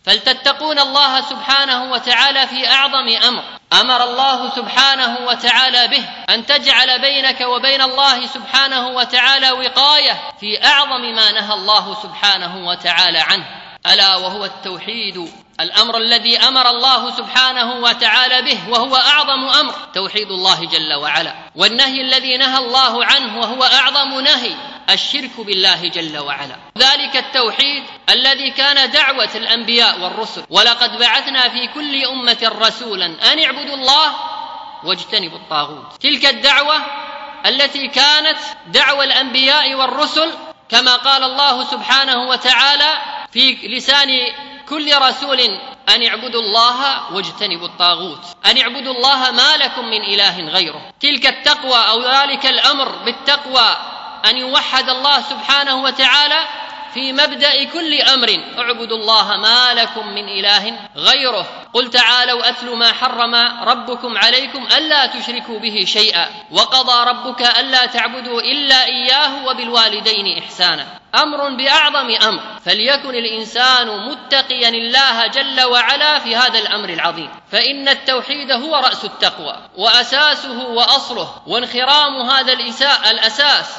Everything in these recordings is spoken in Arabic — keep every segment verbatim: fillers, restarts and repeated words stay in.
فلتتقون الله سبحانه وتعالى في أعظم أمر أمر الله سبحانه وتعالى به، أن تجعل بينك وبين الله سبحانه وتعالى وقاية في أعظم ما نهى الله سبحانه وتعالى عنه، ألا وهو التوحيد، الأمر الذي أمر الله سبحانه وتعالى به وهو أعظم أمر توحيد الله جل وعلا، والنهي الذي نهى الله عنه وهو أعظم نهي الشرك بالله جل وعلا. ذلك التوحيد الذي كان دعوة الأنبياء والرسل، ولقد بعثنا في كل أمة رسولا أن اعبدوا الله واجتنبوا الطاغوت. تلك الدعوة التي كانت دعوة الأنبياء والرسل، كما قال الله سبحانه وتعالى في لسان كل رسول أن اعبدوا الله واجتنبوا الطاغوت، أن اعبدوا الله ما لكم من إله غيره. تلك التقوى أو ذلك الأمر بالتقوى أن يوحد الله سبحانه وتعالى في مبدأ كل أمر، اعبدوا الله ما لكم من إله غيره. قل تعالوا أتل ما حرم ربكم عليكم ألا تشركوا به شيئا وقضى ربك ألا تعبدوا إلا إياه وبالوالدين إحسانا. أمر بأعظم أمر، فليكن الإنسان متقيا الله جل وعلا في هذا الأمر العظيم، فإن التوحيد هو رأس التقوى وأساسه وأصله، وانخرام هذا الأساس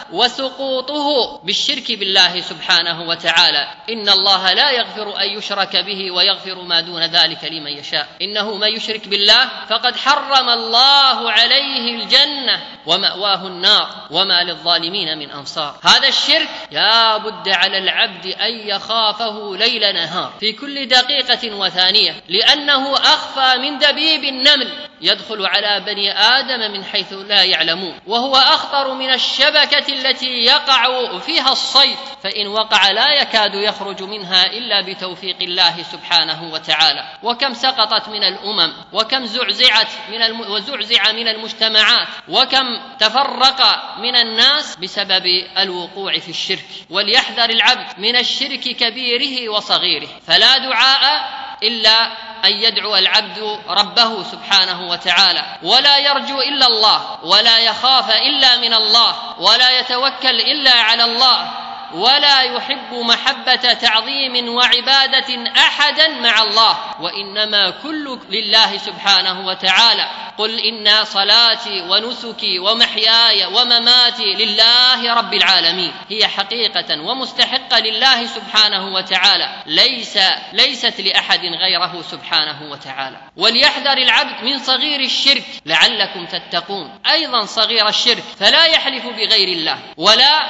وسقوطه بالشرك بالله سبحانه وتعالى. إن الله لا يغفر أن يشرك به ويغفر ما دون ذلك لمن يشاء، إنه من يشرك بالله فقد حرم الله عليه الجنة ومأواه النار وما للظالمين من أنصار. هذا الشرك يا بد على العبد أن يخافه ليل نهار في كل دقيقة وثانية، لأنه أخفى من دبيب النمل يدخل على بني آدم من حيث لا يعلمون، وهو أخطر من الشبكة التي يقع فيها الصيد، فإن وقع لا يكاد يخرج منها إلا بتوفيق الله سبحانه وتعالى. وكم سقطت من الأمم، وكم زعزعت من الم... وزعزع من المجتمعات، وكم تفرق من الناس بسبب الوقوع في الشرك. وليحذر العبد من الشرك كبيره وصغيره، فلا دعاء إلا أن يدعو العبد ربه سبحانه وتعالى، ولا يرجو إلا الله، ولا يخاف إلا من الله، ولا يتوكل إلا على الله، ولا يحب محبة تعظيم وعبادة أحدا مع الله، وإنما كل لله سبحانه وتعالى. قل إن صلاتي ونسكي ومحياي ومماتي لله رب العالمين، هي حقيقة ومستحقة لله سبحانه وتعالى، ليس ليست لأحد غيره سبحانه وتعالى. وليحذر العبد من صغير الشرك لعلكم تتقون، أيضا صغير الشرك، فلا يحلف بغير الله، ولا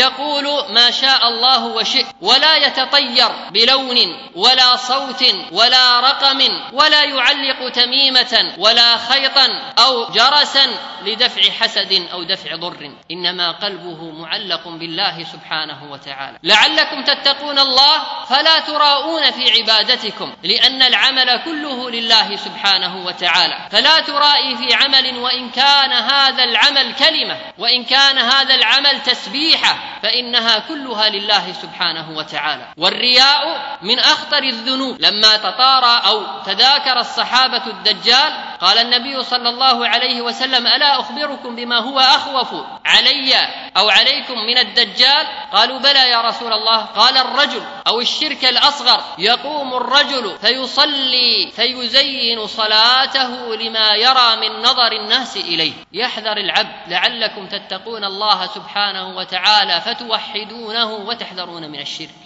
يقول ما شاء الله وشئ، ولا يتطير بلون ولا صوت ولا رقم، ولا يعلق تميمة ولا خيطا أو جرسا لدفع حسد أو دفع ضر، إنما قلبه معلق بالله سبحانه وتعالى. لعلكم تتقون الله فلا تراؤون في عبادتكم، لأن العمل كله لله سبحانه وتعالى، فلا ترائي في عمل، وإن كان هذا العمل كلمة، وإن كان هذا العمل تسبيحة، فإنها كلها لله سبحانه وتعالى. والرياء من أخطر الذنوب. لما تطارى أو تذاكر الصحابة الدجال قال النبي صلى الله عليه وسلم ألا أخبركم بما هو أخوف علي أو عليكم من الدجال؟ قالوا بلى يا رسول الله. قال الرجل أو الشرك الأصغر، يقوم الرجل فيصلي فيزين صلاته لما يرى من نظر الناس إليه. يحذر العبد لعلكم تتقون الله سبحانه وتعالى فتوحدونه وتحذرون من الشرك.